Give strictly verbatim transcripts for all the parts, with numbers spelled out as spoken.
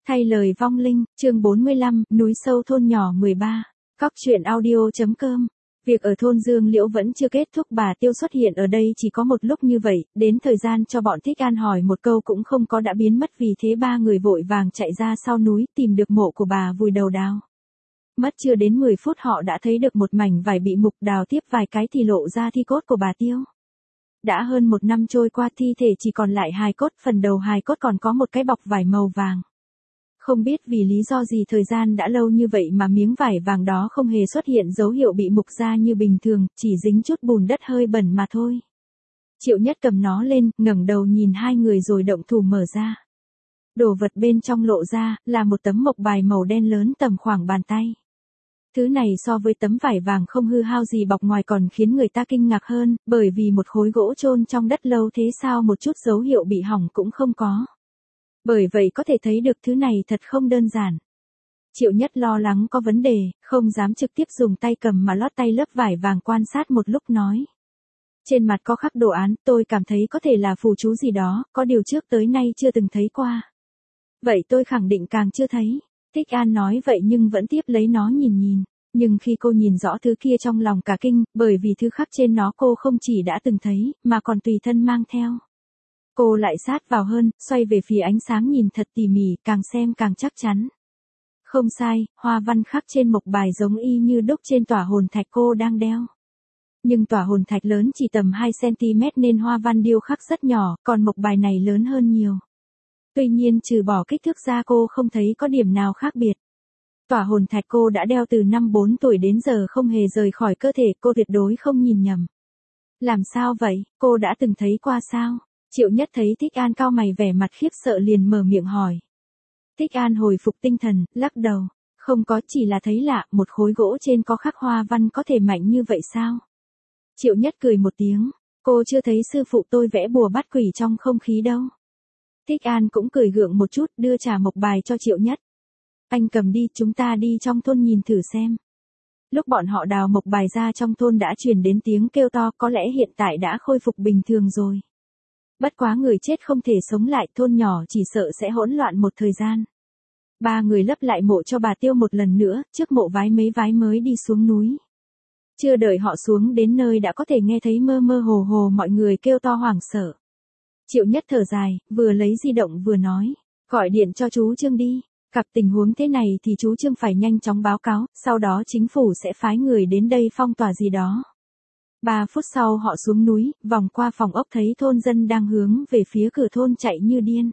Thay lời vong linh, chương bốn mươi lăm, núi sâu thôn nhỏ mười ba. Cóc truyện audio.com. Việc ở thôn Dương Liễu vẫn chưa kết thúc, bà Tiêu xuất hiện ở đây chỉ có một lúc như vậy, đến thời gian cho bọn Thích An hỏi một câu cũng không có đã biến mất, vì thế ba người vội vàng chạy ra sau núi tìm được mộ của bà vùi đầu đào. Mất chưa đến mười phút họ đã thấy được một mảnh vải bị mục, đào tiếp vài cái thì lộ ra thi cốt của bà Tiêu. Đã hơn một năm trôi qua, thi thể chỉ còn lại hài cốt, phần đầu hài cốt còn có một cái bọc vải màu vàng. Không biết vì lý do gì thời gian đã lâu như vậy mà miếng vải vàng đó không hề xuất hiện dấu hiệu bị mục ra như bình thường, chỉ dính chút bùn đất hơi bẩn mà thôi. Triệu Nhất cầm nó lên, ngẩng đầu nhìn hai người rồi động thủ mở ra. Đồ vật bên trong lộ ra là một tấm mộc bài màu đen lớn tầm khoảng bàn tay. Thứ này so với tấm vải vàng không hư hao gì bọc ngoài còn khiến người ta kinh ngạc hơn, bởi vì một khối gỗ chôn trong đất lâu thế sao một chút dấu hiệu bị hỏng cũng không có. Bởi vậy có thể thấy được thứ này thật không đơn giản. Triệu Nhất lo lắng có vấn đề, không dám trực tiếp dùng tay cầm mà lót tay lớp vải vàng quan sát một lúc nói. Trên mặt có khắc đồ án, tôi cảm thấy có thể là phù chú gì đó, có điều trước tới nay chưa từng thấy qua. Vậy tôi khẳng định càng chưa thấy. Thích An nói vậy nhưng vẫn tiếp lấy nó nhìn nhìn. Nhưng khi cô nhìn rõ thứ kia trong lòng cả kinh, bởi vì thứ khắc trên nó cô không chỉ đã từng thấy, mà còn tùy thân mang theo. Cô lại sát vào hơn, xoay về phía ánh sáng nhìn thật tỉ mỉ, càng xem càng chắc chắn. Không sai, hoa văn khắc trên mộc bài giống y như đúc trên tỏa hồn thạch cô đang đeo. Nhưng tỏa hồn thạch lớn chỉ tầm hai xăng-ti-mét nên hoa văn điêu khắc rất nhỏ, còn mộc bài này lớn hơn nhiều. Tuy nhiên trừ bỏ kích thước ra cô không thấy có điểm nào khác biệt. Tỏa hồn thạch cô đã đeo từ năm bốn tuổi đến giờ không hề rời khỏi cơ thể, cô tuyệt đối không nhìn nhầm. Làm sao vậy, cô đã từng thấy qua sao? Triệu Nhất thấy Thích An cau mày vẻ mặt khiếp sợ liền mở miệng hỏi. Thích An hồi phục tinh thần, lắc đầu. Không có, chỉ là thấy lạ, một khối gỗ trên có khắc hoa văn có thể mạnh như vậy sao? Triệu Nhất cười một tiếng. Cô chưa thấy sư phụ tôi vẽ bùa bắt quỷ trong không khí đâu. Thích An cũng cười gượng một chút, đưa trà mộc bài cho Triệu Nhất. Anh cầm đi, chúng ta đi trong thôn nhìn thử xem. Lúc bọn họ đào mộc bài ra trong thôn đã truyền đến tiếng kêu to, có lẽ hiện tại đã khôi phục bình thường rồi. Bất quá người chết không thể sống lại, thôn nhỏ chỉ sợ sẽ hỗn loạn một thời gian. Ba người lấp lại mộ cho bà Tiêu một lần nữa, trước mộ vái mấy vái mới đi xuống núi. Chưa đợi họ xuống đến nơi đã có thể nghe thấy mơ mơ hồ hồ mọi người kêu to hoảng sợ. Triệu Nhất thở dài, vừa lấy di động vừa nói, gọi điện cho chú Trương đi. Gặp tình huống thế này thì chú Trương phải nhanh chóng báo cáo, sau đó chính phủ sẽ phái người đến đây phong tỏa gì đó. Ba phút sau họ xuống núi, vòng qua phòng ốc thấy thôn dân đang hướng về phía cửa thôn chạy như điên.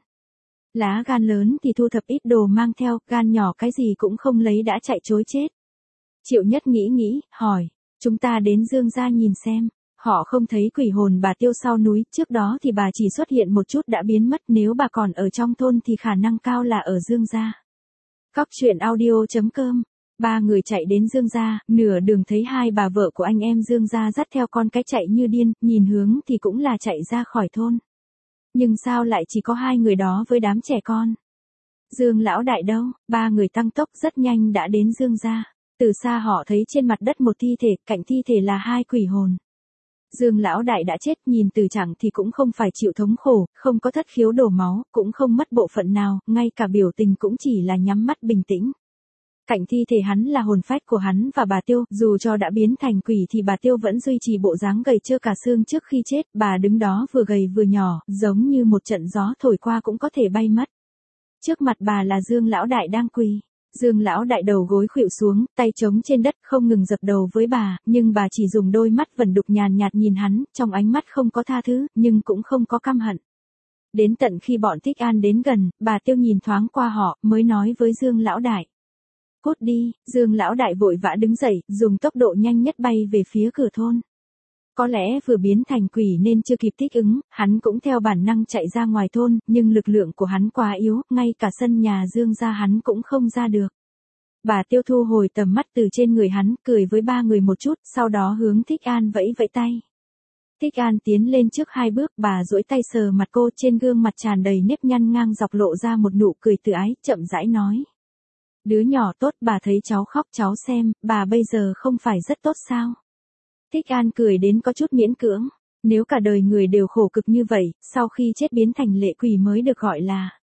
Lá gan lớn thì thu thập ít đồ mang theo, gan nhỏ cái gì cũng không lấy đã chạy trối chết. Triệu Nhất nghĩ nghĩ, hỏi, chúng ta đến Dương gia nhìn xem. Họ không thấy quỷ hồn bà Tiêu sau núi, trước đó thì bà chỉ xuất hiện một chút đã biến mất, nếu bà còn ở trong thôn thì khả năng cao là ở Dương gia. Cóc truyện audio.com. Ba người chạy đến Dương gia, nửa đường thấy hai bà vợ của anh em Dương gia dắt theo con cái chạy như điên, nhìn hướng thì cũng là chạy ra khỏi thôn. Nhưng sao lại chỉ có hai người đó với đám trẻ con? Dương lão đại đâu? Ba người tăng tốc rất nhanh đã đến Dương gia. Từ xa họ thấy trên mặt đất một thi thể, cạnh thi thể là hai quỷ hồn. Dương lão đại đã chết, nhìn từ chẳng thì cũng không phải chịu thống khổ, không có thất khiếu đổ máu, cũng không mất bộ phận nào, ngay cả biểu tình cũng chỉ là nhắm mắt bình tĩnh. Cạnh thi thể hắn là hồn phách của hắn và bà Tiêu, dù cho đã biến thành quỷ thì bà Tiêu vẫn duy trì bộ dáng gầy trơ cả xương trước khi chết, bà đứng đó vừa gầy vừa nhỏ, giống như một trận gió thổi qua cũng có thể bay mất. Trước mặt bà là Dương lão đại đang quỳ. Dương lão đại đầu gối khuỵu xuống, tay trống trên đất không ngừng dập đầu với bà, nhưng bà chỉ dùng đôi mắt vẩn đục nhàn nhạt nhìn hắn, trong ánh mắt không có tha thứ, nhưng cũng không có căm hận. Đến tận khi bọn Thích An đến gần, bà Tiêu nhìn thoáng qua họ, mới nói với Dương lão đại. Cút đi, Dương lão đại vội vã đứng dậy, dùng tốc độ nhanh nhất bay về phía cửa thôn. Có lẽ vừa biến thành quỷ nên chưa kịp thích ứng, hắn cũng theo bản năng chạy ra ngoài thôn, nhưng lực lượng của hắn quá yếu, ngay cả sân nhà Dương gia hắn cũng không ra được. Bà Tiêu thu hồi tầm mắt từ trên người hắn, cười với ba người một chút, sau đó hướng Thích An vẫy vẫy tay. Thích An tiến lên trước hai bước, bà duỗi tay sờ mặt cô, trên gương mặt tràn đầy nếp nhăn ngang dọc lộ ra một nụ cười tự ái, chậm rãi nói. Đứa nhỏ tốt, bà thấy cháu khóc cháu xem, bà bây giờ không phải rất tốt sao? Thích An cười đến có chút miễn cưỡng. Nếu cả đời người đều khổ cực như vậy, sau khi chết biến thành lệ quỷ mới được gọi là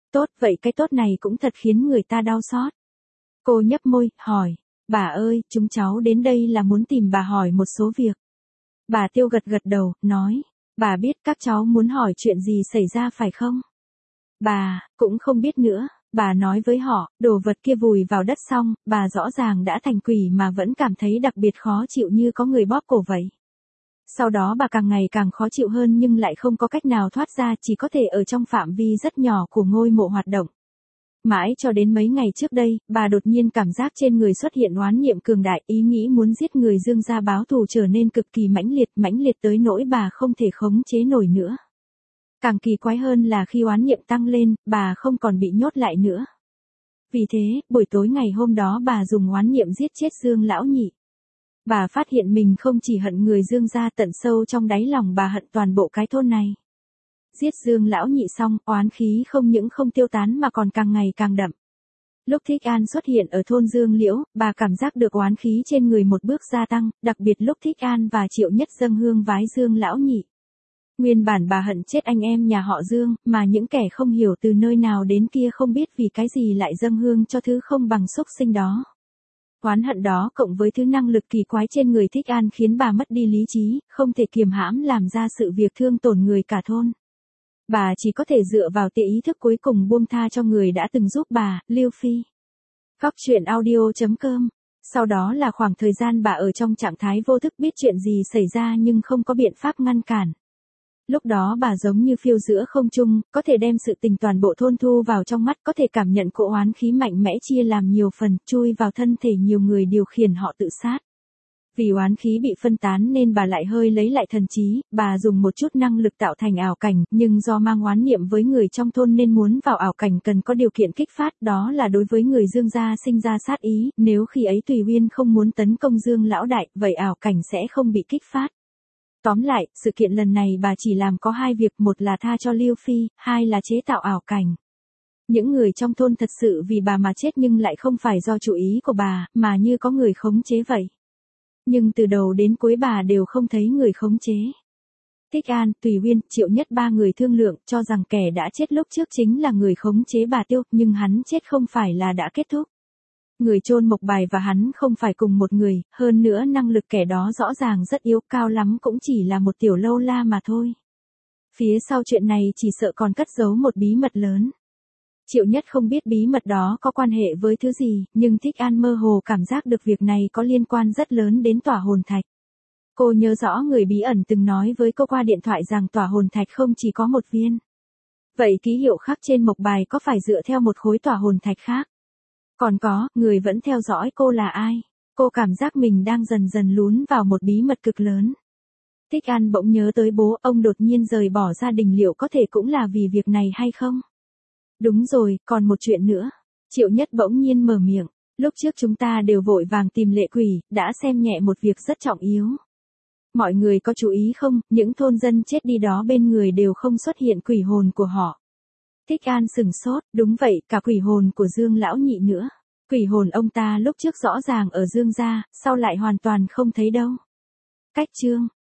Tốt, vậy cái tốt này cũng thật khiến người ta đau xót. Cô nhấp môi, hỏi, bà ơi, chúng cháu đến đây là muốn tìm bà hỏi một số việc. Bà Tiêu gật gật đầu, nói, bà biết các cháu muốn hỏi chuyện gì xảy ra phải không? Bà, cũng không biết nữa, bà nói với họ, đồ vật kia vùi vào đất xong, bà rõ ràng đã thành quỷ mà vẫn cảm thấy đặc biệt khó chịu như có người bóp cổ vậy. Sau đó bà càng ngày càng khó chịu hơn nhưng lại không có cách nào thoát ra, chỉ có thể ở trong phạm vi rất nhỏ của ngôi mộ hoạt động. Mãi cho đến mấy ngày trước đây, bà đột nhiên cảm giác trên người xuất hiện oán niệm cường đại, ý nghĩ muốn giết người Dương gia báo thù trở nên cực kỳ mãnh liệt, mãnh liệt tới nỗi bà không thể khống chế nổi nữa. Càng kỳ quái hơn là khi oán niệm tăng lên, bà không còn bị nhốt lại nữa. Vì thế, buổi tối ngày hôm đó bà dùng oán niệm giết chết Dương lão nhị. Bà phát hiện mình không chỉ hận người Dương gia, tận sâu trong đáy lòng bà hận toàn bộ cái thôn này. Giết Dương lão nhị xong, oán khí không những không tiêu tán mà còn càng ngày càng đậm. Lúc Thích An xuất hiện ở thôn Dương Liễu, bà cảm giác được oán khí trên người một bước gia tăng, đặc biệt lúc Thích An và Triệu Nhất dâng hương vái Dương lão nhị. Nguyên bản bà hận chết anh em nhà họ Dương, mà những kẻ không hiểu từ nơi nào đến kia không biết vì cái gì lại dâng hương cho thứ không bằng xúc sinh đó. Oán hận đó cộng với thứ năng lực kỳ quái trên người Thích An khiến bà mất đi lý trí, không thể kiềm hãm làm ra sự việc thương tổn người cả thôn. Bà chỉ có thể dựa vào tia ý thức cuối cùng buông tha cho người đã từng giúp bà, Lưu Phi. Góc truyện audio chấm com. Sau đó là khoảng thời gian bà ở trong trạng thái vô thức biết chuyện gì xảy ra nhưng không có biện pháp ngăn cản. Lúc đó bà giống như phiêu giữa không trung, có thể đem sự tình toàn bộ thôn thu vào trong mắt, có thể cảm nhận cỗ oán khí mạnh mẽ chia làm nhiều phần, chui vào thân thể nhiều người điều khiển họ tự sát. Vì oán khí bị phân tán nên bà lại hơi lấy lại thần trí, bà dùng một chút năng lực tạo thành ảo cảnh, nhưng do mang oán niệm với người trong thôn nên muốn vào ảo cảnh cần có điều kiện kích phát, đó là đối với người Dương gia sinh ra sát ý, nếu khi ấy Tùy Uyên không muốn tấn công Dương lão đại, vậy ảo cảnh sẽ không bị kích phát. Tóm lại, sự kiện lần này bà chỉ làm có hai việc, một là tha cho Lưu Phi, hai là chế tạo ảo cảnh. Những người trong thôn thật sự vì bà mà chết nhưng lại không phải do chủ ý của bà, mà như có người khống chế vậy. Nhưng từ đầu đến cuối bà đều không thấy người khống chế. Thích An, Tùy Uyên, Triệu Nhất ba người thương lượng cho rằng kẻ đã chết lúc trước chính là người khống chế bà Tiêu, nhưng hắn chết không phải là đã kết thúc. Người chôn Mộc Bài và hắn không phải cùng một người, hơn nữa năng lực kẻ đó rõ ràng rất yếu, cao lắm cũng chỉ là một tiểu lâu la mà thôi. Phía sau chuyện này chỉ sợ còn cất giấu một bí mật lớn. Triệu Nhất không biết bí mật đó có quan hệ với thứ gì, nhưng Thích An mơ hồ cảm giác được việc này có liên quan rất lớn đến tỏa hồn thạch. Cô nhớ rõ người bí ẩn từng nói với cô qua điện thoại rằng tỏa hồn thạch không chỉ có một viên. Vậy ký hiệu khắc trên Mộc Bài có phải dựa theo một khối tỏa hồn thạch khác? Còn có, người vẫn theo dõi cô là ai? Cô cảm giác mình đang dần dần lún vào một bí mật cực lớn. Thích An bỗng nhớ tới bố, ông đột nhiên rời bỏ gia đình, liệu có thể cũng là vì việc này hay không? Đúng rồi, còn một chuyện nữa. Triệu Nhất bỗng nhiên mở miệng. Lúc trước chúng ta đều vội vàng tìm lệ quỷ, đã xem nhẹ một việc rất trọng yếu. Mọi người có chú ý không, những thôn dân chết đi đó bên người đều không xuất hiện quỷ hồn của họ. Thích An sừng sốt, đúng vậy, cả quỷ hồn của Dương lão nhị nữa. Quỷ hồn ông ta lúc trước rõ ràng ở Dương gia, sau lại hoàn toàn không thấy đâu. Cách chương